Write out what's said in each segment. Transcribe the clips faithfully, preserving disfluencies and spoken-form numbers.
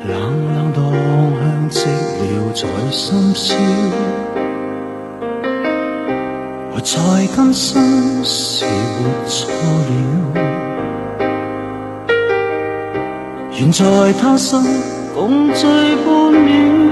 冷冷當香積了在深宵，我在今生是活錯了，願在他生共聚半秒。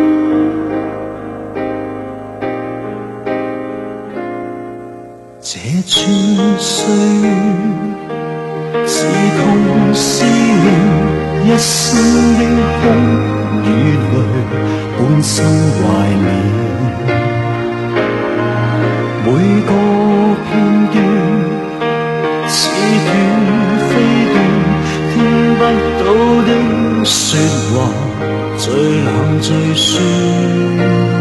這串歲月是痛是妙，一生的空與淚半生懷緬，每個片段似斷非斷，聽不到的說話最冷最酸。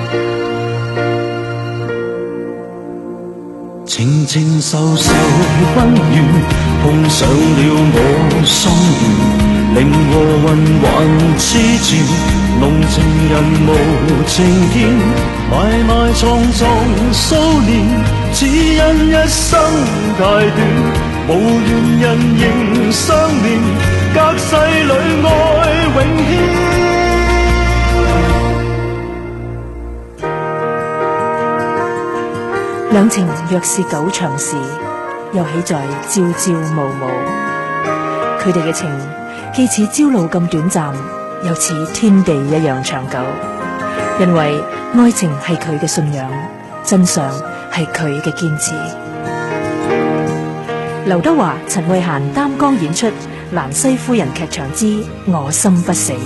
靜靜受受溫暖，碰上了我心願，靈和魂還痴纏，濃情人無情見，埋埋藏藏數年，只因一生太短，無緣人仍相連，隔世裏愛永牽。 兩情若是久長時，又豈在朝朝暮暮。佢哋嘅情既似朝露咁短暫，又似天地一樣長久。因為愛情係佢嘅信仰，真相係佢嘅堅持。劉德華、陳慧嫻擔綱演出《蘭西夫人劇場之我心不死》。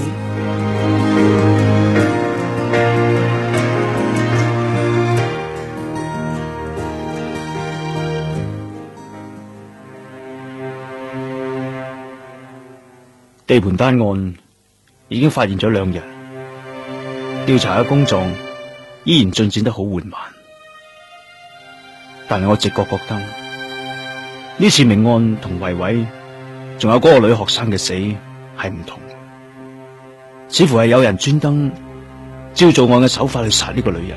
地盤單案已經發現咗兩人，調查嘅工作依然進展得好緩慢，但係我直覺覺得呢次命案同維維仲有嗰個女學生嘅死係唔同，似乎係有人專登照做案嘅手法去殺呢個女人。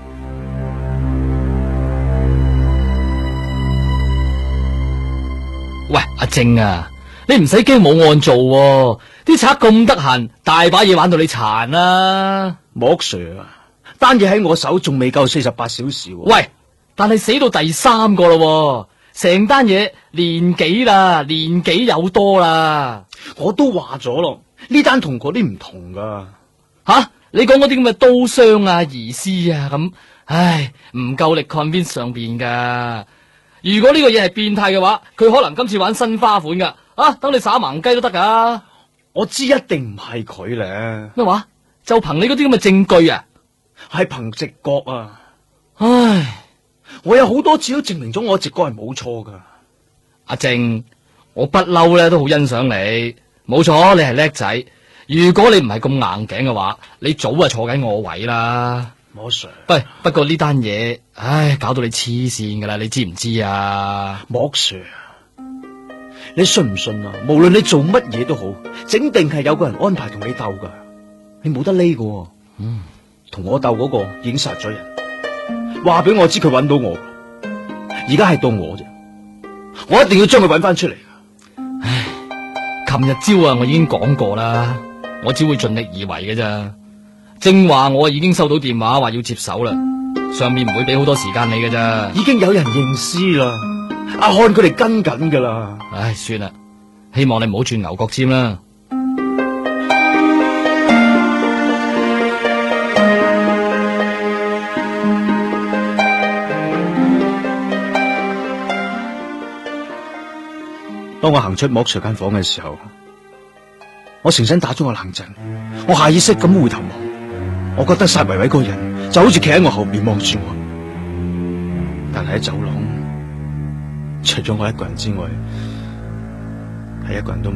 喂，阿靜啊，你唔使驚冇案做喎，啲賊咁得閒，大把嘢玩到你殘啦。 莫 Sir 啊，單嘢喺我手仲未夠四十八小時喎。 喂，但係死到第三個咯，成單嘢年幾啦，年幾有多啦。 我都話咗咯，呢單同嗰啲唔同噶。 吓，你講嗰啲咁嘅刀傷啊、疑屍啊咁，唉，唔夠力 convince 上邊噶。如果呢個嘢係變態嘅話，佢可能今次玩新花款噶。啊！等你耍盲雞都得噶， 我知一定唔係佢咧。 咩話？就憑你嗰啲咁嘅證據啊？ 係憑直覺啊！ 唉， 我有好多次都證明咗我直覺係冇錯噶。 阿靜，我不嬲咧都好欣賞你，冇錯，你係叻仔。如果你唔係咁硬頸嘅話，你早就坐緊我位啦。 莫 Sir， 喂，不過呢單嘢，唉，搞到你黐線噶啦，你知唔知啊？ 莫 Sir。你信唔信啊？無論你做乜嘢都好，整定係有個人安排同你鬥噶，你冇得匿噶。嗯，同我鬥嗰個已經殺咗人，話俾我知佢揾到我，而家係到我啫，我一定要將佢揾翻出嚟。 唉，琴日朝啊，我已經講過啦，我只會盡力而為嘅咋。正話我已經收到電話話要接手啦，上面唔會俾好多時間你嘅咋。 已經有人認屍啦。阿漢佢哋跟緊噶啦， 唉，算啦，希望你唔好轉牛角尖啦。 當我行出莫 Sir 間房嘅時候，我成身打咗個冷震，我下意識咁回頭望，我覺得殺維維嗰個人就好似企喺我後面望住我，但係喺走廊，除咗我一個人之外，係一個人都冇。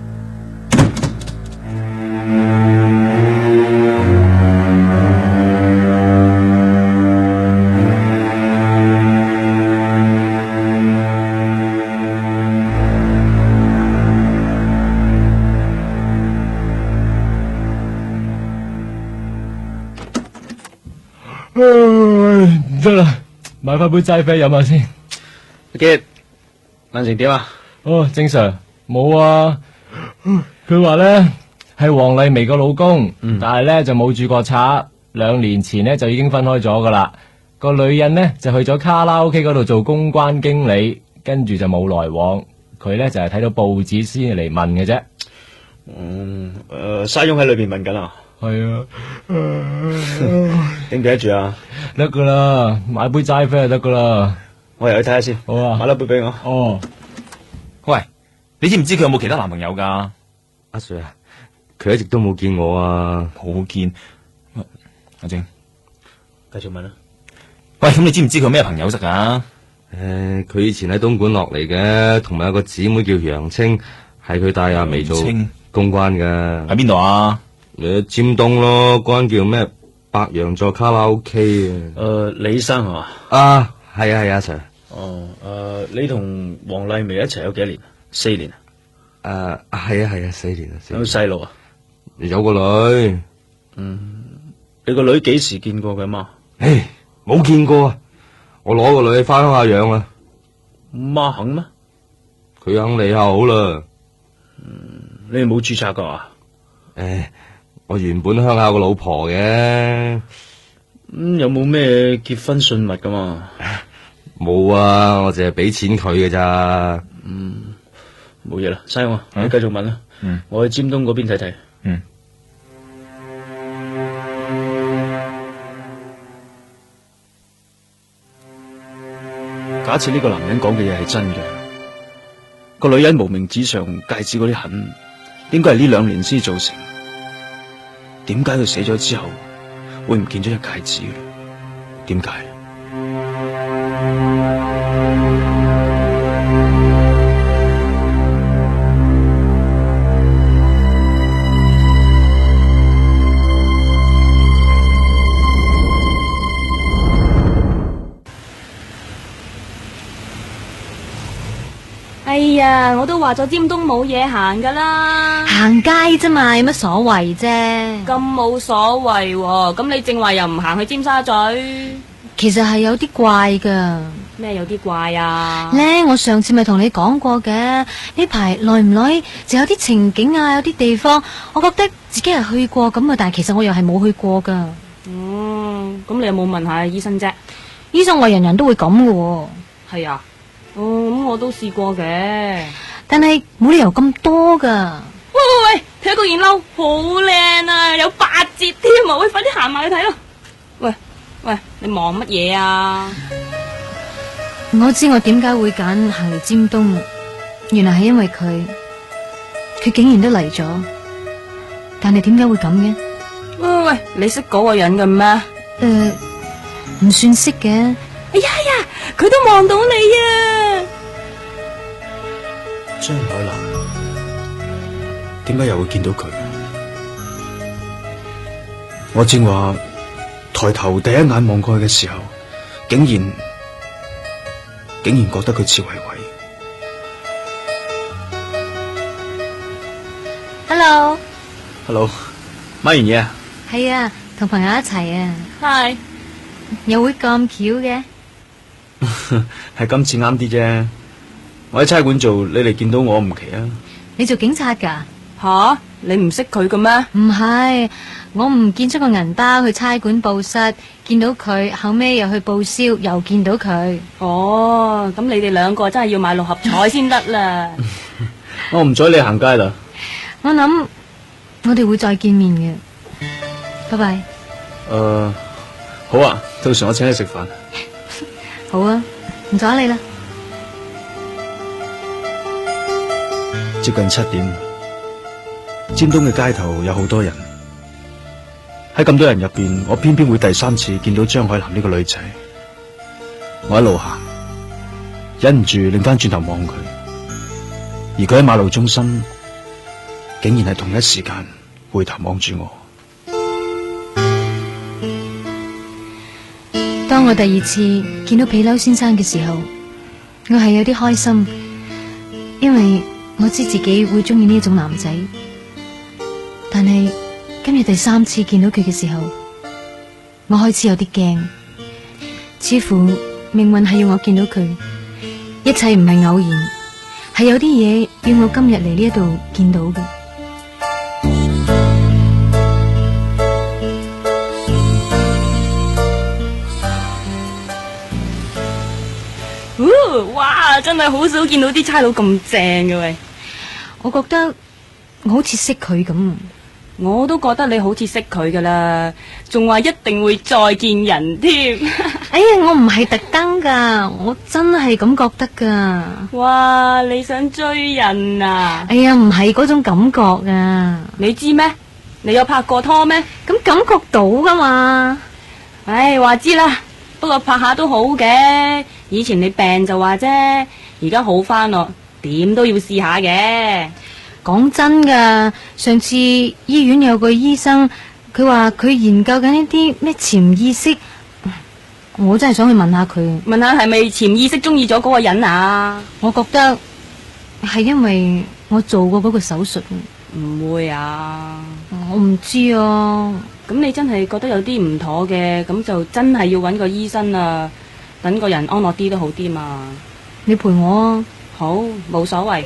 唔得啦，買翻杯齋啡飲下先。 阿杰，眼情點啊？ 哦，正常，冇啊。佢話咧係黃麗薇個老公， 嗯但係咧就冇住過冊，兩年前呢就已經分開咗噶啦。個女人呢就去咗卡拉 OK 嗰度做公關經理，跟住就冇來往。佢咧就係、是、睇到報紙先嚟問嘅啫。 嗯，誒、呃，沙翁喺裏邊問緊啊。 係啊， 頂唔頂得住啊？ 得噶啦，買杯齋啡就得噶啦。 我入去睇下先。 好啊， 買粒杯俾我。 哦， 喂，你知唔知佢有冇其他男朋友噶？ 阿 Sir 啊，佢一直都冇見我啊。 冇見。阿正， 繼續問啦。 喂，咁你知唔知佢咩朋友識啊？ 誒，佢以前喺東莞落嚟嘅，同埋有個姊妹叫楊青，係佢帶阿眉做公關嘅。 喺邊度啊？ 誒，尖東咯，嗰間叫咩白羊座卡拉 OK 啊。 誒，李生係嘛？ 啊，係啊係啊，Sir。 哦，誒，你同黃麗薇一齊有幾多年？四年啊？ 誒，係啊係啊，四年啊。 有細路啊？ 有個女。 嗯，你個女幾時見過佢媽？ 誒，冇見過啊！我攞個女翻鄉下養啊。 媽肯咩？ 佢肯你下好啦。 嗯，你哋冇註冊噶啊？ 誒，我原本鄉下個老婆嘅。 咁、嗯、有冇咩結婚信物噶嘛？ 冇啊，我淨係俾錢佢嘅咋。 嗯，冇嘢啦，西翁，你繼續問啦。 嗯， 我去尖東嗰邊睇睇。 嗯。 假設呢個男人講嘅嘢係真嘅，個女人無名指上戒指嗰啲痕，應該係呢兩年先造成。點解佢死咗之後會唔見咗隻戒指嘅？點解？ 哎呀，我都話咗尖東冇嘢行噶啦， 行街啫嘛，有乜所謂啫？ 咁冇所謂喎，咁你正話又唔行去尖沙咀？ 其實係有啲怪噶。 咩有啲怪啊？ 咧，我上次咪同你講過嘅，呢排耐唔耐就有啲情景啊，有啲地方，我覺得自己係去過咁啊，但係其實我又係冇去過噶。 嗯，咁你有冇問下醫生啫？ 醫生話人人都會咁噶喎。 係啊。哦，咁我都試過嘅， 但係冇理由咁多噶。 喂喂喂，睇嗰件褸好靚啊，有八折添啊！喂，快啲行埋去睇咯。喂喂，你望乜嘢啊？ 我知我點解會揀行嚟尖東，原來係因為佢，佢竟然都嚟咗。但係點解會咁嘅？ 喂喂喂，你識嗰個人嘅咩？ 誒、呃，唔算識嘅。 哎呀呀，佢都望到你啊！ 張海南，點解又會見到佢？我正話抬頭第一眼望過去嘅時候，竟然竟然覺得佢似維維。Hello，Hello， 買完嘢啊？ 係啊，同朋友一齊啊。 係， 又會咁巧嘅？ 係今次啱啲啫。我喺差館做，你哋見到我唔奇啊。 你做警察噶？ 吓，你唔識佢嘅咩？ 唔係，我唔見咗個銀包去差館報失，見到佢，後尾又去報銷，又見到佢。 哦，咁你哋兩個真係要買六合彩先得啦。 我唔阻你行街啦。 我諗我哋會再見面嘅。拜拜。 誒、呃，好啊，到時我請你食飯。 好啊，唔阻你啦。 接近七點，尖東嘅街頭有好多人。喺咁多人入邊，我偏偏會第三次見到張海南呢個女仔。我一路行，忍唔住擰翻轉頭望佢，而佢喺馬路中心，竟然係同一時間回頭望住我。 當我第二次見到皮褸先生嘅時候，我係有啲開心，因為我知自己會中意呢一種男仔。但係今日第三次見到佢嘅時候，我開始有啲驚，似乎命運係要我見到佢，一切唔係偶然，係有啲嘢要我今日嚟呢一度見到嘅。 哇，真係好少見到啲差佬咁正嘅喂。 我覺得我好似識佢咁。 我都覺得你好似識佢噶啦，仲話一定會再見人添。 哎呀，我唔係特登噶，我真係咁覺得噶。 哇，你想追人啊？ 哎呀，唔係嗰種感覺啊。 你知咩？你有拍過拖咩？ 咁感覺到噶嘛。 唉，話知啦，不過拍下都好嘅。以前你病就話啫，而家好翻咯，點都要試下嘅。 講真噶，上次醫院有個醫生，佢話佢研究緊一啲咩潛意識，我真係想去問下佢， 問下係咪潛意識中意咗嗰個人啊？ 我覺得係因為我做過嗰個手術。 唔會啊， 我唔知啊。 咁你真係覺得有啲唔妥嘅，咁就真係要搵個醫生啊，等個人安樂啲都好啲嘛。 你陪我啊。 好，冇所謂。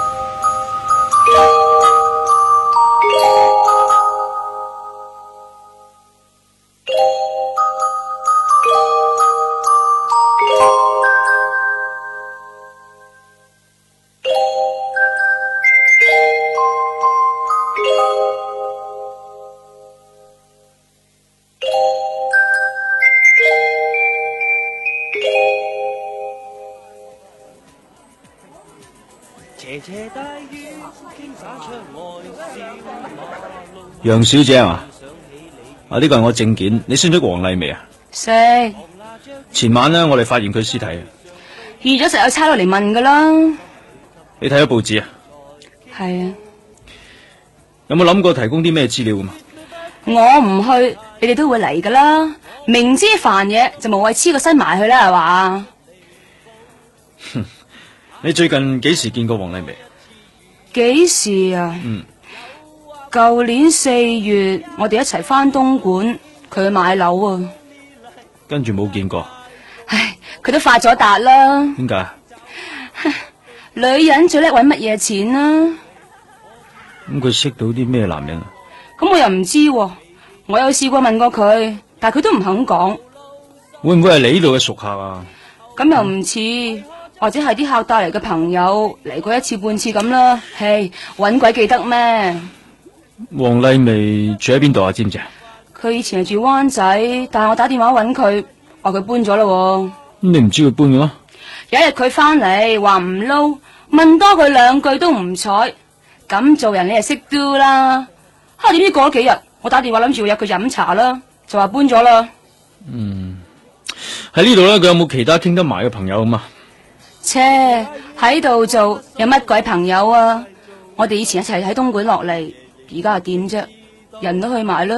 楊小姐啊，啊呢個係我證件，你識唔識黃麗薇啊？ 識。 前晚呢，我哋發現佢屍體。 預咗實有差佬嚟問噶啦。 你睇咗報紙啊？ 係啊。 有冇諗過提供啲咩資料啊？ 我唔去，你哋都會嚟噶啦。明知煩嘢就無謂黐個身埋去啦，係嘛？ 哼，你最近幾時見過黃麗薇？ 幾時啊？ 嗯。 舊年四月，我哋一齊翻東莞，佢去買樓啊。 跟住冇見過。 唉，佢都發咗達啦。 點解？ 女人最叻搵乜嘢錢啊？ 咁佢識到啲咩男人啊？ 咁我又唔知喎，我有試過問過佢，但係佢都唔肯講。 會唔會係你呢度嘅熟客啊？ 咁又唔似，或者係啲客帶嚟嘅朋友嚟過一次半次咁啦。嘿，搵鬼記得咩？ 黃麗薇住喺邊度啊？知唔知啊？ 佢以前係住灣仔，但係我打電話搵佢，話佢搬咗啦。咁你唔知佢搬嘅咩？ 有一日佢翻嚟話唔撈，問多佢兩句都唔睬，咁做人你係識 do 啦。吓，點知過咗幾日，我打電話諗住約佢飲茶啦，就話搬咗啦。 嗯，喺呢度咧，佢有冇其他傾得埋嘅朋友啊嘛？ 切，喺度做有乜鬼朋友啊？我哋以前一齊喺東莞落嚟。而家係點啫？人都去埋啦。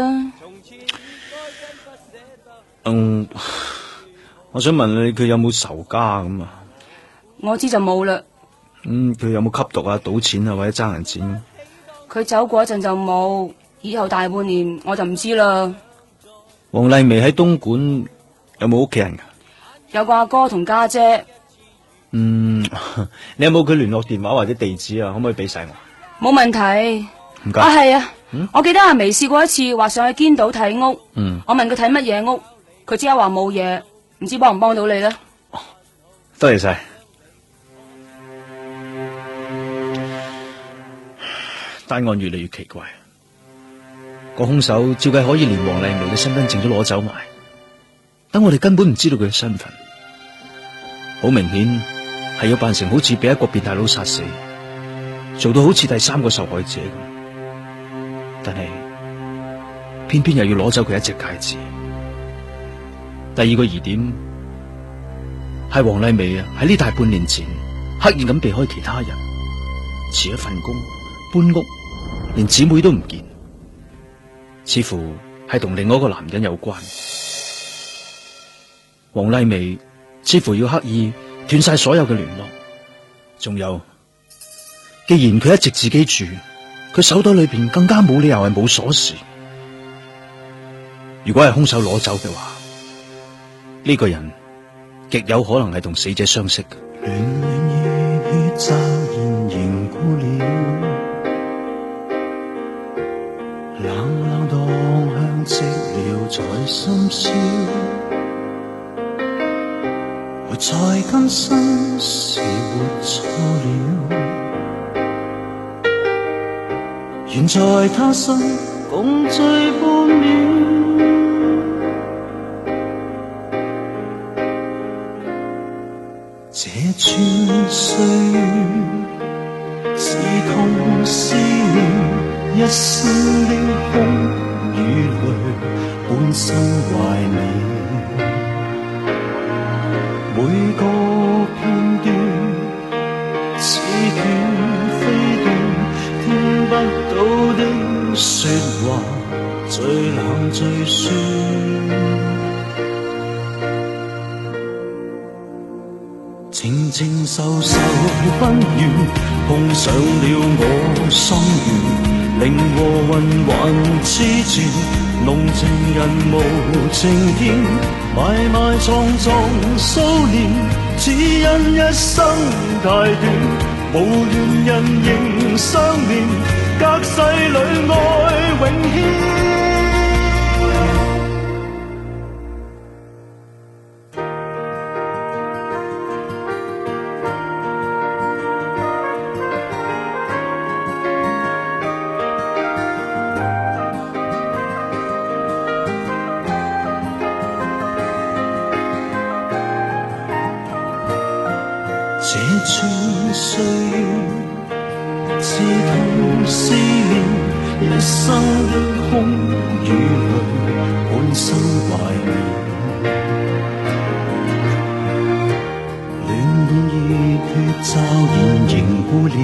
嗯，我想問你，佢有冇仇家咁啊？ 我知就冇啦。 嗯，佢有冇吸毒啊、賭錢啊或者爭人錢？ 佢走嗰陣就冇，以後大半年我就唔知啦。 黃麗薇喺東莞有冇屋企人噶？ 有個阿哥同家姐。 嗯，你有冇佢聯絡電話或者地址啊？可唔可以俾晒我？ 冇問題。 唔該。 啊係啊， 嗯、 我記得阿眉試過一次，話上去堅島睇屋。 嗯。 我問佢睇乜嘢屋，佢即刻話冇嘢，唔知幫唔幫到你呢？ 多謝晒。單案越嚟越奇怪，個兇手照計可以連黃麗薇嘅身份證都攞走埋，等我哋根本唔知道佢嘅身份。好明顯係要扮成好似俾一個變態佬殺死，做到好似第三個受害者咁，但係偏偏又要攞走佢一隻戒指。第二個疑點係黃麗薇啊，喺呢大半年前刻意咁避開其他人，辭一份工，搬屋，連姊妹都唔見，似乎係同另外一個男人有關。黃麗薇似乎要刻意斷晒所有嘅聯絡，仲有，既然佢一直自己住，佢手袋裏邊更加冇理由係冇鎖匙。如果係兇手攞走嘅話，呢個人極有可能係同死者相識嘅。 暖暖熱血驟然凝固了，冷冷蕩向寂寥在深宵，我在今生是活錯了，願在他生共聚半秒。這串歲月是痛思念，一生的空與淚，半生懷念。每個片段似斷非斷，聽不到的說話最冷最酸。靜靜受受不遠，碰上了我心願，令和雲還痴纏，濃情人無情天，埋埋藏藏數年，只因一生太短，無緣人仍相連，隔世裏愛永牽。這串歲月刺痛思念，一生的空與淚，半生懷念。暖意血驟然凝固了，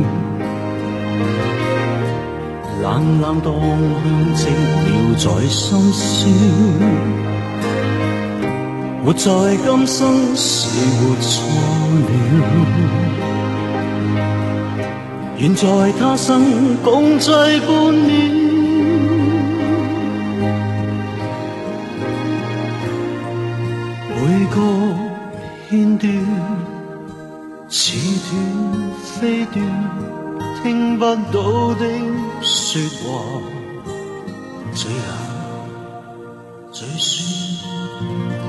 冷冷當香寂寥在心酸。活在今生是活錯了，願在他生共聚半秒。每個片段似斷非斷，聽不到的說話最冷最酸。